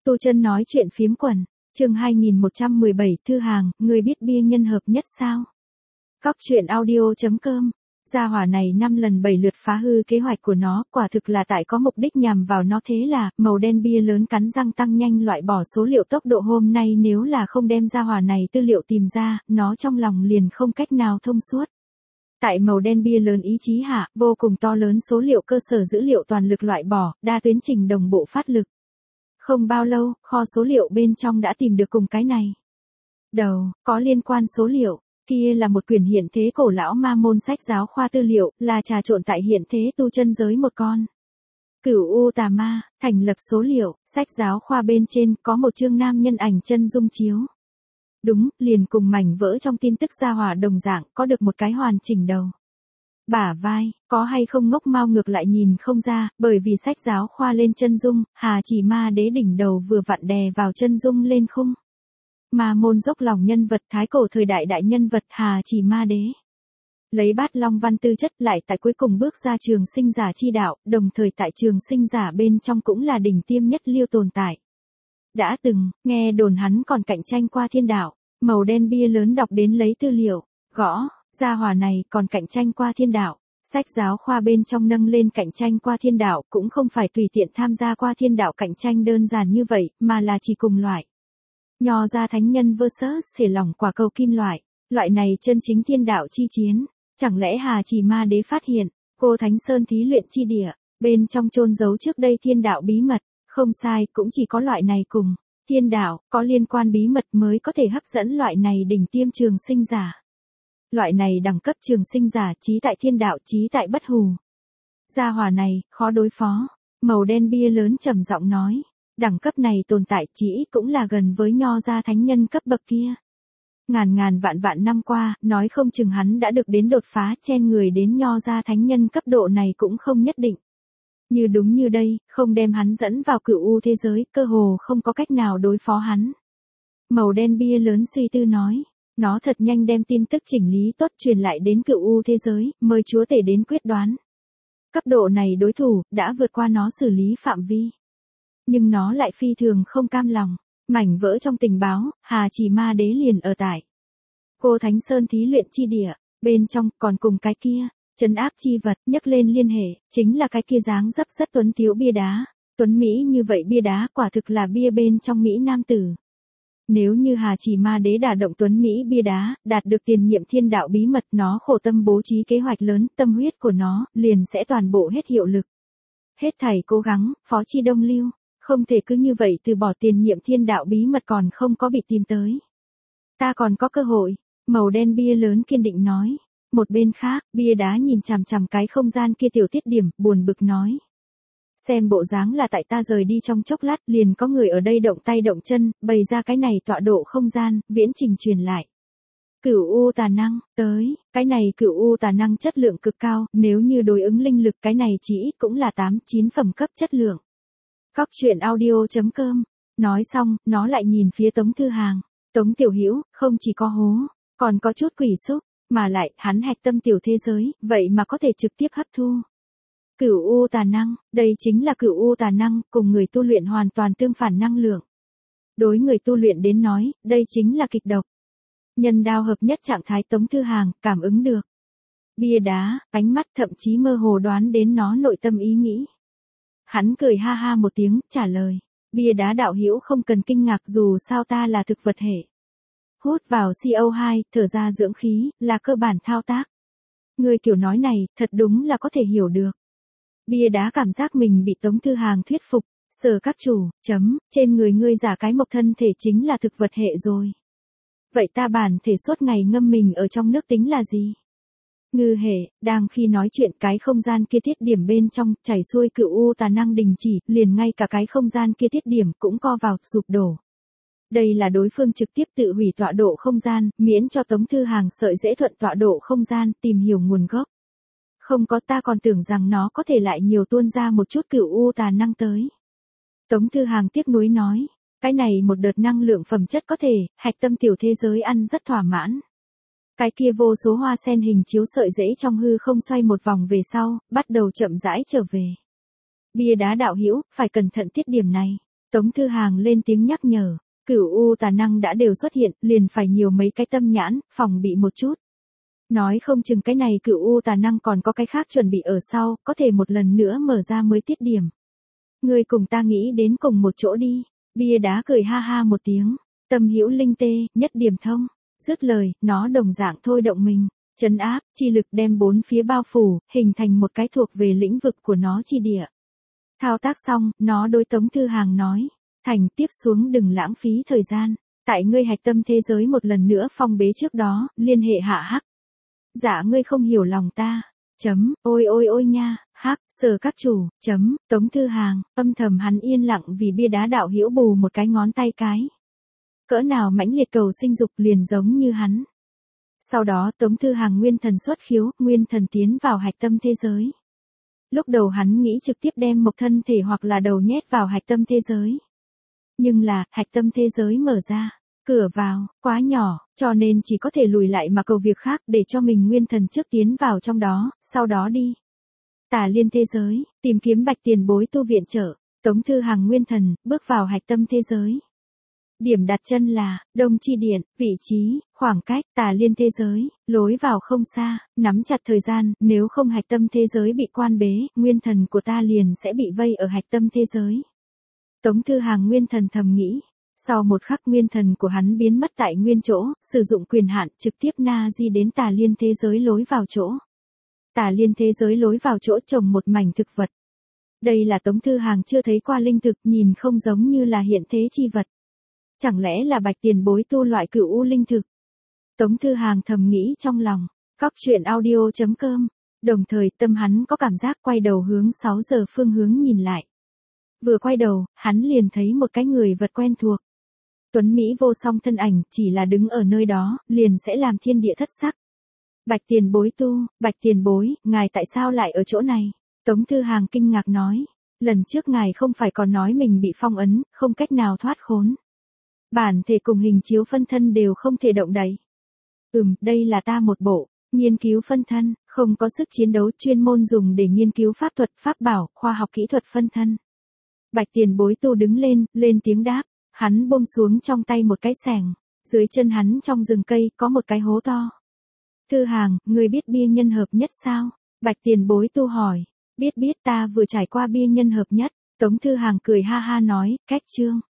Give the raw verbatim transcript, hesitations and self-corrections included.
Tu Chân nói chuyện phiếm quần, chương hai nghìn một trăm mười bảy thư hàng, người biết bia nhân hợp nhất sao? Cóc truyện audio chấm com. Gia hỏa này năm lần bảy lượt phá hư kế hoạch của nó, quả thực là tại có mục đích nhằm vào nó, thế là màu đen bia lớn cắn răng tăng nhanh loại bỏ số liệu tốc độ. Hôm nay nếu là không đem gia hỏa này tư liệu tìm ra, nó trong lòng liền không cách nào thông suốt. Tại màu đen bia lớn ý chí hạ, vô cùng to lớn số liệu cơ sở dữ liệu toàn lực loại bỏ, đa tuyến trình đồng bộ phát lực. Không bao lâu, kho số liệu bên trong đã tìm được cùng cái này. Đầu, có liên quan số liệu, kia là một quyển hiện thế cổ lão ma môn sách giáo khoa tư liệu, là trà trộn tại hiện thế tu chân giới một con. Cửu U tà ma, thành lập số liệu, sách giáo khoa bên trên có một chương nam nhân ảnh chân dung chiếu. Đúng, liền cùng mảnh vỡ trong tin tức gia hỏa đồng dạng, có được một cái hoàn chỉnh đầu. Bả vai, có hay không ngốc mau ngược lại nhìn không ra, bởi vì sách giáo khoa lên chân dung, Hà Chỉ Ma Đế đỉnh đầu vừa vặn đè vào chân dung lên khung. Ma môn dốc lòng nhân vật thái cổ thời đại đại nhân vật Hà Chỉ Ma Đế. Lấy bát long văn tư chất lại tại cuối cùng bước ra trường sinh giả chi đạo, đồng thời tại trường sinh giả bên trong cũng là đỉnh tiêm nhất liêu tồn tại. Đã từng, nghe đồn hắn còn cạnh tranh qua thiên đạo, màu đen bia lớn đọc đến lấy tư liệu, gõ. Gia hỏa này còn cạnh tranh qua thiên đạo, sách giáo khoa bên trong nâng lên cạnh tranh qua thiên đạo cũng không phải tùy tiện tham gia qua thiên đạo cạnh tranh đơn giản như vậy, mà là chỉ cùng loại. Nho ra thánh nhân versus thể lỏng quả cầu kim loại, loại này chân chính thiên đạo chi chiến, chẳng lẽ Hà Chỉ Ma Đế phát hiện, cô Thánh Sơn thí luyện chi địa, bên trong chôn giấu trước đây thiên đạo bí mật, không sai, cũng chỉ có loại này cùng thiên đạo có liên quan bí mật mới có thể hấp dẫn loại này đỉnh tiêm trường sinh giả. Loại này đẳng cấp trường sinh giả trí tại thiên đạo trí tại bất hủ. Gia hỏa này, khó đối phó. Màu đen bia lớn trầm giọng nói. Đẳng cấp này tồn tại chỉ cũng là gần với nho gia thánh nhân cấp bậc kia. Ngàn ngàn vạn vạn năm qua, nói không chừng hắn đã được đến đột phá chen người đến nho gia thánh nhân cấp độ này cũng không nhất định. Như đúng như đây, không đem hắn dẫn vào cửu u thế giới, cơ hồ không có cách nào đối phó hắn. Màu đen bia lớn suy tư nói. Nó thật nhanh đem tin tức chỉnh lý tốt truyền lại đến cựu u thế giới, mời chúa tể đến quyết đoán. Cấp độ này đối thủ, đã vượt qua nó xử lý phạm vi. Nhưng nó lại phi thường không cam lòng. Mảnh vỡ trong tình báo, Hà Chỉ Ma Đế liền ở tại cô Thánh Sơn thí luyện chi địa, bên trong còn cùng cái kia, trấn áp chi vật, nhắc lên liên hệ, chính là cái kia dáng dấp rất tuấn tiếu bia đá. Tuấn Mỹ như vậy bia đá quả thực là bia bên trong Mỹ Nam tử. Nếu như Hà Chỉ Ma Đế đả động tuấn Mỹ bia đá, đạt được tiền nhiệm thiên đạo bí mật, nó khổ tâm bố trí kế hoạch lớn, tâm huyết của nó, liền sẽ toàn bộ hết hiệu lực. Hết thảy cố gắng, phó chi đông lưu, không thể cứ như vậy từ bỏ tiền nhiệm thiên đạo bí mật còn không có bị tìm tới. Ta còn có cơ hội, màu đen bia lớn kiên định nói. Một bên khác, bia đá nhìn chằm chằm cái không gian kia tiểu tiết điểm, buồn bực nói. Xem bộ dáng là tại ta rời đi trong chốc lát liền có người ở đây động tay động chân, bày ra cái này tọa độ không gian, viễn trình truyền lại. Cửu U tà năng, tới, cái này cửu U tà năng chất lượng cực cao, nếu như đối ứng linh lực cái này chỉ cũng là tám chín phẩm cấp chất lượng. Cóc truyện audio chấm com, nói xong, nó lại nhìn phía Tống Thư Hàng, Tống Tiểu Hữu không chỉ có hố, còn có chút quỷ xúc, mà lại, hắn hạch tâm tiểu thế giới, vậy mà có thể trực tiếp hấp thu. Cửu U tà năng, đây chính là cửu U tà năng, cùng người tu luyện hoàn toàn tương phản năng lượng. Đối người tu luyện đến nói, đây chính là kịch độc. Nhân đao hợp nhất trạng thái Tống Thư Hàng, cảm ứng được. Bia đá, ánh mắt thậm chí mơ hồ đoán đến nó nội tâm ý nghĩ. Hắn cười ha ha một tiếng, trả lời. Bia đá đạo hữu không cần kinh ngạc dù sao ta là thực vật hệ. Hút vào xê o hai, thở ra dưỡng khí, là cơ bản thao tác. Người kiểu nói này, thật đúng là có thể hiểu được. Bia đá cảm giác mình bị Tống Thư Hàng thuyết phục, sở các chủ, chấm, trên người ngươi giả cái mộc thân thể chính là thực vật hệ rồi. Vậy ta bản thể suốt ngày ngâm mình ở trong nước tính là gì? Ngư hệ, đang khi nói chuyện cái không gian kia tiết điểm bên trong, chảy xuôi cửu u tà năng đình chỉ, liền ngay cả cái không gian kia tiết điểm cũng co vào, sụp đổ. Đây là đối phương trực tiếp tự hủy tọa độ không gian, miễn cho Tống Thư Hàng sợi dễ thuận tọa độ không gian, tìm hiểu nguồn gốc. Không có, ta còn tưởng rằng nó có thể lại nhiều tuôn ra một chút cửu u tà năng tới. Tống Thư Hàng tiếc nuối nói, cái này một đợt năng lượng phẩm chất có thể, hạch tâm tiểu thế giới ăn rất thỏa mãn. Cái kia vô số hoa sen hình chiếu sợi rễ trong hư không xoay một vòng về sau, bắt đầu chậm rãi trở về. Bia đá đạo hữu, phải cẩn thận tiết điểm này. Tống Thư Hàng lên tiếng nhắc nhở, cửu u tà năng đã đều xuất hiện, liền phải nhiều mấy cái tâm nhãn, phòng bị một chút. Nói không chừng cái này cửu u tà năng còn có cái khác chuẩn bị ở sau, có thể một lần nữa mở ra mới tiết điểm. Ngươi cùng ta nghĩ đến cùng một chỗ đi. Bia đá cười ha ha một tiếng, tâm hữu linh tê, nhất điểm thông. Dứt lời, nó đồng dạng thôi động mình, trấn áp, chi lực đem bốn phía bao phủ, hình thành một cái thuộc về lĩnh vực của nó chi địa. Thao tác xong, nó đối Tống Thư Hàng nói, thành tiếp xuống đừng lãng phí thời gian, tại ngươi hạch tâm thế giới một lần nữa phong bế trước đó, liên hệ hạ hắc. Dạ ngươi không hiểu lòng ta, chấm, ôi ôi ôi nha, hắc, sở các chủ, chấm, Tống Thư Hàng, âm thầm hắn yên lặng vì bia đá đạo hữu bù một cái ngón tay cái. Cỡ nào mãnh liệt cầu sinh dục liền giống như hắn. Sau đó Tống Thư Hàng nguyên thần xuất khiếu, nguyên thần tiến vào hạch tâm thế giới. Lúc đầu hắn nghĩ trực tiếp đem một thân thể hoặc là đầu nhét vào hạch tâm thế giới. Nhưng là, hạch tâm thế giới mở ra, cửa vào, quá nhỏ, cho nên chỉ có thể lùi lại mà cầu việc khác để cho mình nguyên thần trước tiến vào trong đó, sau đó đi. Tà liên thế giới, tìm kiếm bạch tiền bối tu viện trợ, Tống Thư Hàng nguyên thần, bước vào hạch tâm thế giới. Điểm đặt chân là, Đông Chi Điện, vị trí, khoảng cách, tà liên thế giới, lối vào không xa, nắm chặt thời gian, nếu không hạch tâm thế giới bị quan bế, nguyên thần của ta liền sẽ bị vây ở hạch tâm thế giới. Tống Thư Hàng nguyên thần thầm nghĩ, sau một khắc nguyên thần của hắn biến mất tại nguyên chỗ, sử dụng quyền hạn trực tiếp na di đến tà liên thế giới lối vào chỗ. Tà liên thế giới lối vào chỗ trồng một mảnh thực vật. Đây là Tống Thư Hàng chưa thấy qua linh thực, nhìn không giống như là hiện thế chi vật. Chẳng lẽ là bạch tiền bối tu loại cửu u linh thực? Tống Thư Hàng thầm nghĩ trong lòng, cóc truyện audio chấm com, đồng thời tâm hắn có cảm giác quay đầu hướng sáu giờ phương hướng nhìn lại. Vừa quay đầu, hắn liền thấy một cái người vật quen thuộc. Tuấn Mỹ vô song thân ảnh, chỉ là đứng ở nơi đó, liền sẽ làm thiên địa thất sắc. Bạch tiền bối tu, bạch tiền bối, ngài tại sao lại ở chỗ này? Tống Thư Hàng kinh ngạc nói, lần trước ngài không phải còn nói mình bị phong ấn, không cách nào thoát khốn. Bản thể cùng hình chiếu phân thân đều không thể động đậy. Ừm, đây là ta một bộ, nghiên cứu phân thân, không có sức chiến đấu chuyên môn dùng để nghiên cứu pháp thuật, pháp bảo, khoa học kỹ thuật phân thân. Bạch tiền bối tu đứng lên, lên tiếng đáp, hắn buông xuống trong tay một cái xẻng, dưới chân hắn trong rừng cây có một cái hố to. Thư Hàng, người biết bia nhân hợp nhất sao? Bạch tiền bối tu hỏi, biết biết ta vừa trải qua bia nhân hợp nhất, Tống Thư Hàng cười ha ha nói, cách chương.